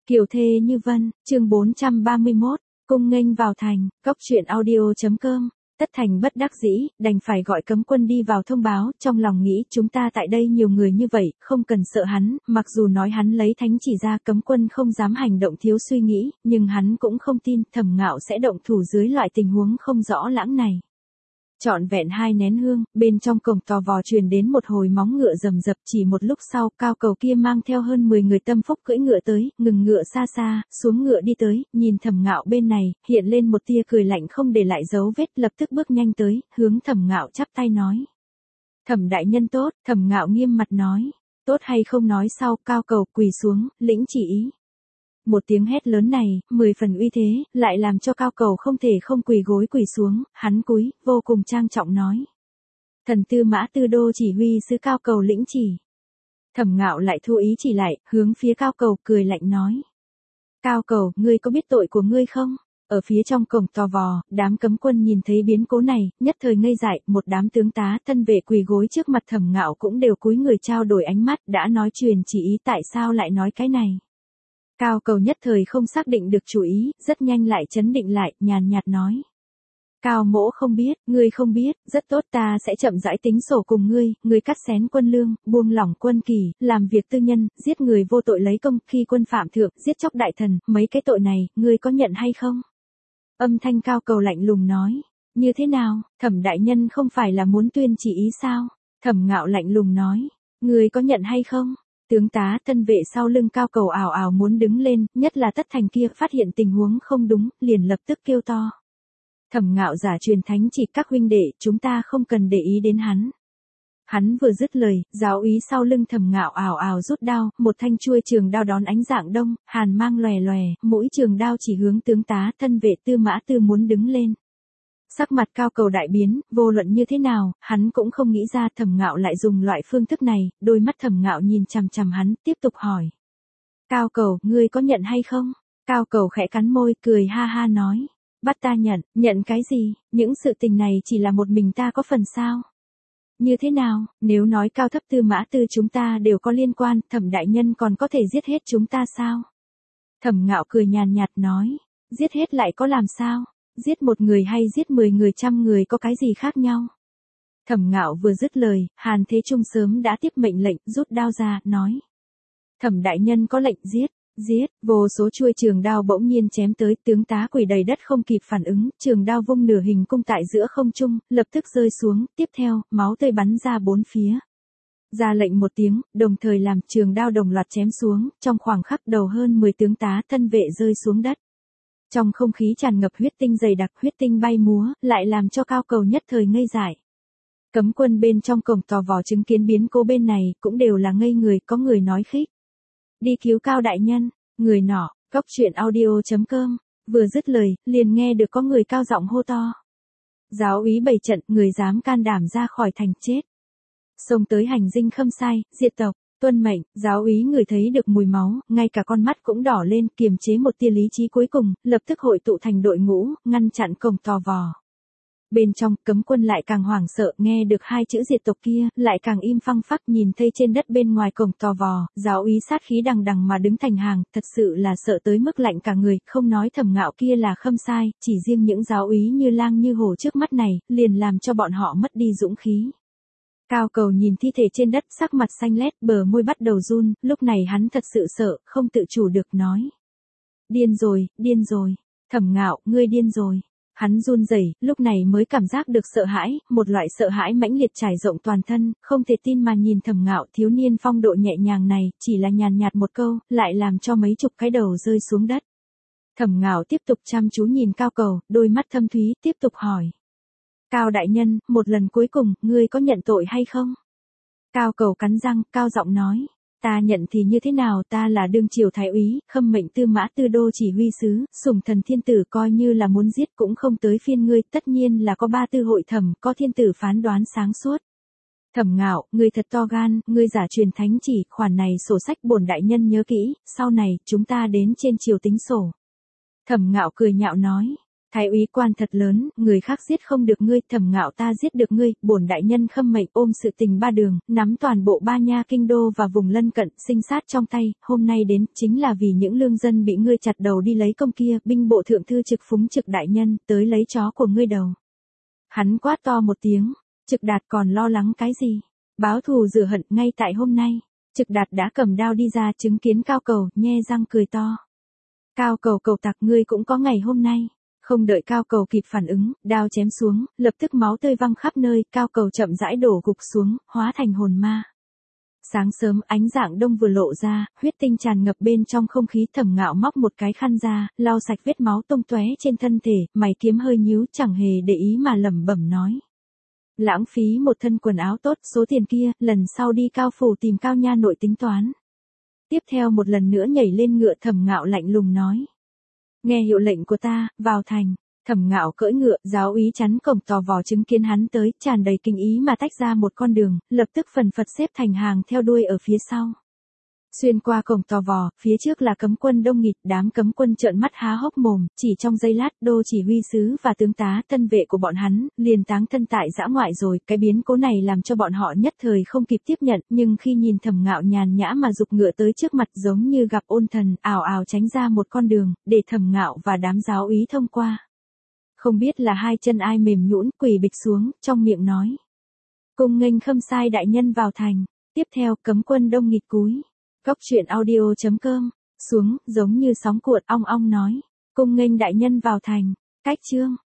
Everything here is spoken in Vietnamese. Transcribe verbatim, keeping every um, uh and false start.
Kiều thê như vân, chương bốn trăm ba mươi mốt, cung nghênh vào thành, cốc truyện audio.com. Tất thành bất đắc dĩ, đành phải gọi cấm quân đi vào thông báo, trong lòng nghĩ chúng ta tại đây nhiều người như vậy, không cần sợ hắn, mặc dù nói hắn lấy thánh chỉ ra cấm quân không dám hành động thiếu suy nghĩ, nhưng hắn cũng không tin Thẩm Ngạo sẽ động thủ dưới loại tình huống không rõ lãng này. Trọn vẹn hai nén hương, bên trong cổng tò vò truyền đến một hồi móng ngựa rầm rập, chỉ một lúc sau, cao cầu kia mang theo hơn mười người tâm phúc cưỡi ngựa tới, ngừng ngựa xa xa, xuống ngựa đi tới, nhìn Thẩm Ngạo bên này, hiện lên một tia cười lạnh không để lại dấu vết, lập tức bước nhanh tới, hướng Thẩm Ngạo chắp tay nói. Thẩm đại nhân tốt, Thẩm Ngạo nghiêm mặt nói, tốt hay không nói sau, cao cầu quỳ xuống, lĩnh chỉ ý. Một tiếng hét lớn này, mười phần uy thế, lại làm cho cao cầu không thể không quỳ gối quỳ xuống, hắn cúi, vô cùng trang trọng nói. Thần tư mã tư đô chỉ huy sứ cao cầu lĩnh chỉ. Thẩm Ngạo lại thu ý chỉ lại, hướng phía cao cầu cười lạnh nói. Cao cầu, ngươi có biết tội của ngươi không? Ở phía trong cổng tò vò, đám cấm quân nhìn thấy biến cố này, nhất thời ngây dại, một đám tướng tá thân vệ quỳ gối trước mặt Thẩm Ngạo cũng đều cúi người trao đổi ánh mắt, đã nói truyền chỉ ý tại sao lại nói cái này. Cao cầu nhất thời không xác định được chủ ý, rất nhanh lại chấn định lại, nhàn nhạt nói. Cao mỗ không biết, ngươi không biết, rất tốt ta sẽ chậm rãi tính sổ cùng ngươi, ngươi cắt xén quân lương, buông lỏng quân kỳ, làm việc tư nhân, giết người vô tội lấy công, khi quân phạm thượng, giết chóc đại thần, mấy cái tội này, ngươi có nhận hay không? Âm thanh cao cầu lạnh lùng nói. Như thế nào, Thẩm đại nhân không phải là muốn tuyên chỉ ý sao? Thẩm Ngạo lạnh lùng nói. Ngươi có nhận hay không? Tướng tá thân vệ sau lưng cao cầu ảo ảo muốn đứng lên, nhất là Tất Thành kia phát hiện tình huống không đúng, liền lập tức kêu to. Thẩm Ngạo giả truyền thánh chỉ các huynh đệ, chúng ta không cần để ý đến hắn. Hắn vừa dứt lời, giáo úy sau lưng Thẩm Ngạo ảo ảo rút đao, một thanh chuôi trường đao đón ánh dạng đông, hàn mang lòe lòe, mũi trường đao chỉ hướng tướng tá thân vệ Tư Mã Tư muốn đứng lên. Sắc mặt cao cầu đại biến, vô luận như thế nào, hắn cũng không nghĩ ra Thẩm Ngạo lại dùng loại phương thức này, đôi mắt Thẩm Ngạo nhìn chằm chằm hắn, tiếp tục hỏi. Cao cầu, ngươi có nhận hay không? Cao cầu khẽ cắn môi, cười ha ha nói. Bắt ta nhận, nhận cái gì, những sự tình này chỉ là một mình ta có phần sao? Như thế nào, nếu nói cao thấp Tư Mã Tư chúng ta đều có liên quan, Thẩm đại nhân còn có thể giết hết chúng ta sao? Thẩm Ngạo cười nhàn nhạt nói. Giết hết lại có làm sao? Giết một người hay giết mười người trăm người có cái gì khác nhau? Thẩm Ngạo vừa dứt lời, Hàn Thế Trung sớm đã tiếp mệnh lệnh, rút đao ra, nói. Thẩm đại nhân có lệnh giết, giết, vô số chuôi trường đao bỗng nhiên chém tới, tướng tá quỳ đầy đất không kịp phản ứng, trường đao vung nửa hình cung tại giữa không trung, lập tức rơi xuống, tiếp theo, máu tươi bắn ra bốn phía. Ra lệnh một tiếng, đồng thời làm trường đao đồng loạt chém xuống, trong khoảng khắc đầu hơn mười tướng tá thân vệ rơi xuống đất. Trong không khí tràn ngập huyết tinh dày đặc, huyết tinh bay múa, lại làm cho cao cầu nhất thời ngây dại. Cấm quân bên trong cổng tò vò chứng kiến biến cố bên này, cũng đều là ngây người, có người nói khích. Đi cứu cao đại nhân, người nọ, cốc truyện audio.com, vừa dứt lời, liền nghe được có người cao giọng hô to. Giáo úy bày trận, người dám can đảm ra khỏi thành chết. Xông tới hành dinh Khâm Sai, diệt tộc. Tuân mệnh, giáo úy người thấy được mùi máu, ngay cả con mắt cũng đỏ lên, kiềm chế một tia lý trí cuối cùng, lập tức hội tụ thành đội ngũ, ngăn chặn cổng tò vò. Bên trong, cấm quân lại càng hoảng sợ, nghe được hai chữ diệt tộc kia, lại càng im phăng phắc nhìn thấy trên đất bên ngoài cổng tò vò, giáo úy sát khí đằng đằng mà đứng thành hàng, thật sự là sợ tới mức lạnh cả người, không nói Thẩm Ngạo kia là Khâm Sai, chỉ riêng những giáo úy như lang như hổ trước mắt này, liền làm cho bọn họ mất đi dũng khí. Cao cầu nhìn thi thể trên đất, sắc mặt xanh lét, bờ môi bắt đầu run, lúc này hắn thật sự sợ, không tự chủ được nói. Điên rồi, điên rồi, Thẩm Ngạo, ngươi điên rồi. Hắn run rẩy, lúc này mới cảm giác được sợ hãi, một loại sợ hãi mãnh liệt trải rộng toàn thân, không thể tin mà nhìn Thẩm Ngạo thiếu niên phong độ nhẹ nhàng này, chỉ là nhàn nhạt một câu, lại làm cho mấy chục cái đầu rơi xuống đất. Thẩm Ngạo tiếp tục chăm chú nhìn cao cầu, đôi mắt thâm thúy, tiếp tục hỏi. Cao đại nhân, một lần cuối cùng, ngươi có nhận tội hay không? Cao cầu cắn răng, cao giọng nói. Ta nhận thì như thế nào, ta là đương triều thái úy, khâm mệnh Tư Mã Tư đô chỉ huy sứ, sủng thần thiên tử coi như là muốn giết cũng không tới phiên ngươi, tất nhiên là có ba tư hội thẩm, có thiên tử phán đoán sáng suốt. Thẩm Ngạo, ngươi thật to gan, ngươi giả truyền thánh chỉ, khoản này sổ sách bổn đại nhân nhớ kỹ, sau này, chúng ta đến trên triều tính sổ. Thẩm Ngạo cười nhạo nói. Thái úy quan thật lớn, người khác giết không được ngươi, Thẩm Ngạo ta giết được ngươi, bổn đại nhân khâm mệnh ôm sự tình ba đường, nắm toàn bộ ba nha kinh đô và vùng lân cận, sinh sát trong tay, hôm nay đến, chính là vì những lương dân bị ngươi chặt đầu đi lấy công kia, binh bộ thượng thư Trực Phúng Trực đại nhân, tới lấy chó của ngươi đầu. Hắn quát to một tiếng, Trực Đạt còn lo lắng cái gì? Báo thù rửa hận ngay tại hôm nay. Trực Đạt đã cầm đao đi ra chứng kiến Cao Cầu, nhe răng cười to. Cao Cầu cầu tặc ngươi cũng có ngày hôm nay. Không đợi Cao Cầu kịp phản ứng, đao chém xuống, lập tức máu tươi văng khắp nơi, Cao Cầu chậm rãi đổ gục xuống, hóa thành hồn ma. Sáng sớm ánh dạng đông vừa lộ ra, huyết tinh tràn ngập bên trong không khí. Thẩm Ngạo móc một cái khăn ra, lau sạch vết máu tung tóe trên thân thể, mày kiếm hơi nhíu chẳng hề để ý mà lẩm bẩm nói. Lãng phí một thân quần áo tốt, số tiền kia, lần sau đi Cao phủ tìm Cao nha nội tính toán. Tiếp theo một lần nữa nhảy lên ngựa, Thẩm Ngạo lạnh lùng nói. Nghe hiệu lệnh của ta, vào thành. Thẩm Ngạo cưỡi ngựa, giáo úy chắn cổng tò vò chứng kiến hắn tới, tràn đầy kinh ý mà tách ra một con đường, lập tức phần phật xếp thành hàng theo đuôi ở phía sau. Xuyên qua cổng tò vò, phía trước là cấm quân đông nghịt, đám cấm quân trợn mắt há hốc mồm, chỉ trong giây lát, đô chỉ huy sứ và tướng tá tân vệ của bọn hắn, liền táng thân tại dã ngoại rồi, cái biến cố này làm cho bọn họ nhất thời không kịp tiếp nhận, nhưng khi nhìn Thẩm Ngạo nhàn nhã mà giục ngựa tới trước mặt giống như gặp ôn thần, ào ào tránh ra một con đường, để Thẩm Ngạo và đám giáo úy thông qua. Không biết là hai chân ai mềm nhũn, quỳ bịch xuống, trong miệng nói. Cung nghênh Khâm Sai đại nhân vào thành. Tiếp theo, cấm quân đông nghịt cúi. Cóc truyện audio chấm com, xuống, giống như sóng cuộn ong ong nói. Cung nghênh đại nhân vào thành. Cách chương.